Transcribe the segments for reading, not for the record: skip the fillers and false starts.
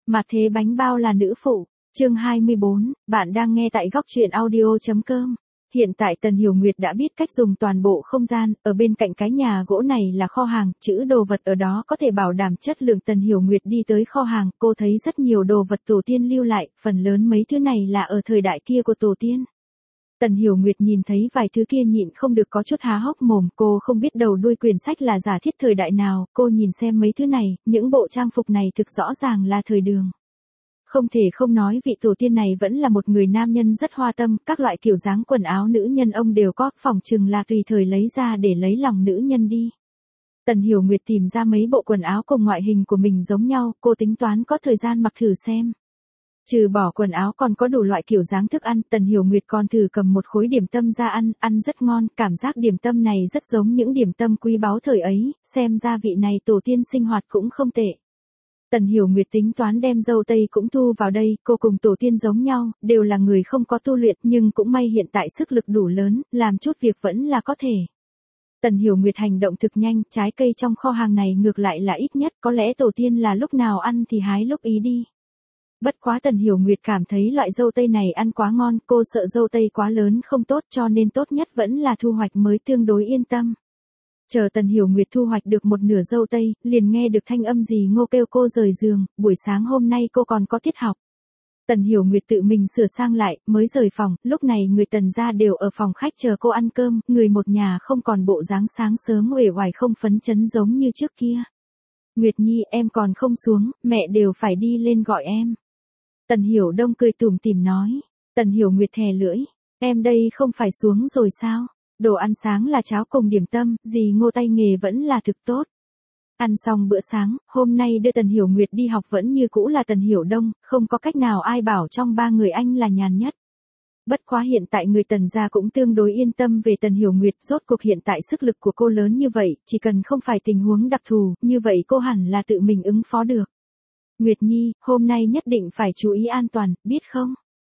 Mà thế bánh bao là nữ phụ. Chương 24, bạn đang nghe tại góc truyện audio.com. Hiện tại Tần Hiểu Nguyệt đã biết cách dùng toàn bộ không gian, ở bên cạnh cái nhà gỗ này là kho hàng, chữ đồ vật ở đó có thể bảo đảm chất lượng. Tần Hiểu Nguyệt đi tới kho hàng, cô thấy rất nhiều đồ vật tổ tiên lưu lại, phần lớn mấy thứ này là ở thời đại kia của tổ tiên. Tần Hiểu Nguyệt nhìn thấy vài thứ kia nhịn không được có chút há hốc mồm, cô không biết đầu đuôi quyển sách là giả thiết thời đại nào, cô nhìn xem mấy thứ này, những bộ trang phục này thực rõ ràng là thời Đường. Không thể không nói vị tổ tiên này vẫn là một người nam nhân rất hoa tâm, các loại kiểu dáng quần áo nữ nhân ông đều có, phỏng chừng là tùy thời lấy ra để lấy lòng nữ nhân đi. Tần Hiểu Nguyệt tìm ra mấy bộ quần áo cùng ngoại hình của mình giống nhau, cô tính toán có thời gian mặc thử xem. Trừ bỏ quần áo còn có đủ loại kiểu dáng thức ăn, Tần Hiểu Nguyệt còn thử cầm một khối điểm tâm ra ăn rất ngon, cảm giác điểm tâm này rất giống những điểm tâm quý báu thời ấy, xem ra vị này tổ tiên sinh hoạt cũng không tệ. Tần Hiểu Nguyệt tính toán đem dâu tây cũng thu vào đây, cô cùng tổ tiên giống nhau, đều là người không có tu luyện nhưng cũng may hiện tại sức lực đủ lớn, làm chút việc vẫn là có thể. Tần Hiểu Nguyệt hành động thực nhanh, trái cây trong kho hàng này ngược lại là ít nhất, có lẽ tổ tiên là lúc nào ăn thì hái lúc ý đi. Bất quá Tần Hiểu Nguyệt cảm thấy loại dâu tây này ăn quá ngon, cô sợ dâu tây quá lớn không tốt cho nên tốt nhất vẫn là thu hoạch mới tương đối yên tâm. Chờ Tần Hiểu Nguyệt thu hoạch được một nửa dâu tây, liền nghe được thanh âm dì Ngô kêu cô rời giường, buổi sáng hôm nay cô còn có tiết học. Tần Hiểu Nguyệt tự mình sửa sang lại, mới rời phòng, lúc này người Tần gia đều ở phòng khách chờ cô ăn cơm, người một nhà không còn bộ dáng sáng sớm uể oải không phấn chấn giống như trước kia. Nguyệt Nhi em còn không xuống, mẹ đều phải đi lên gọi em. Tần Hiểu Đông cười tủm tỉm nói. Tần Hiểu Nguyệt thè lưỡi, em đây không phải xuống rồi sao? Đồ ăn sáng là cháo cùng điểm tâm, dì Ngô tay nghề vẫn là thực tốt. Ăn xong bữa sáng, hôm nay đưa Tần Hiểu Nguyệt đi học vẫn như cũ là Tần Hiểu Đông, không có cách nào ai bảo trong ba người anh là nhàn nhất. Bất quá hiện tại người Tần gia cũng tương đối yên tâm về Tần Hiểu Nguyệt, rốt cuộc hiện tại sức lực của cô lớn như vậy, chỉ cần không phải tình huống đặc thù, như vậy cô hẳn là tự mình ứng phó được. Nguyệt Nhi, hôm nay nhất định phải chú ý an toàn, biết không?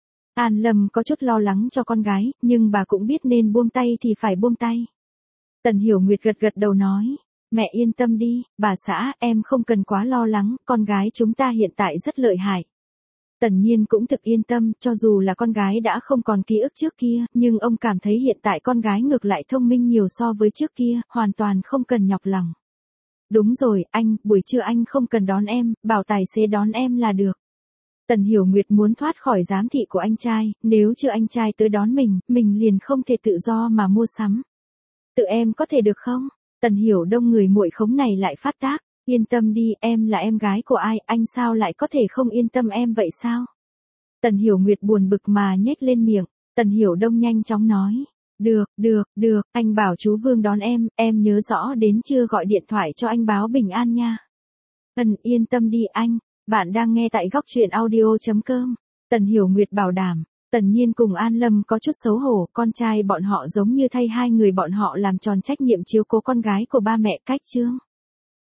An Lâm có chút lo lắng cho con gái, nhưng bà cũng biết nên buông tay thì phải buông tay. Tần Hiểu Nguyệt gật gật đầu nói, mẹ yên tâm đi, bà xã, em không cần quá lo lắng, con gái chúng ta hiện tại rất lợi hại. Tần Nhiên cũng thực yên tâm, cho dù là con gái đã không còn ký ức trước kia, nhưng ông cảm thấy hiện tại con gái ngược lại thông minh nhiều so với trước kia, hoàn toàn không cần nhọc lòng. Đúng rồi, anh, buổi trưa anh không cần đón em, bảo tài xế đón em là được. Tần Hiểu Nguyệt muốn thoát khỏi giám thị của anh trai, nếu chưa anh trai tới đón mình liền không thể tự do mà mua sắm. Tự em có thể được không? Tần Hiểu Đông người muội khống này lại phát tác, yên tâm đi, em là em gái của ai, anh sao lại có thể không yên tâm em vậy sao? Tần Hiểu Nguyệt buồn bực mà nhếch lên miệng, Tần Hiểu Đông nhanh chóng nói. Được, anh bảo chú Vương đón em nhớ rõ đến chưa gọi điện thoại cho anh báo bình an nha. Yên tâm đi anh, bạn đang nghe tại góc truyện audio.com. Tần Hiểu Nguyệt bảo đảm. Tần Nhiên cùng An Lâm có chút xấu hổ, con trai bọn họ giống như thay hai người bọn họ làm tròn trách nhiệm chiếu cố con gái của ba mẹ. Cách chương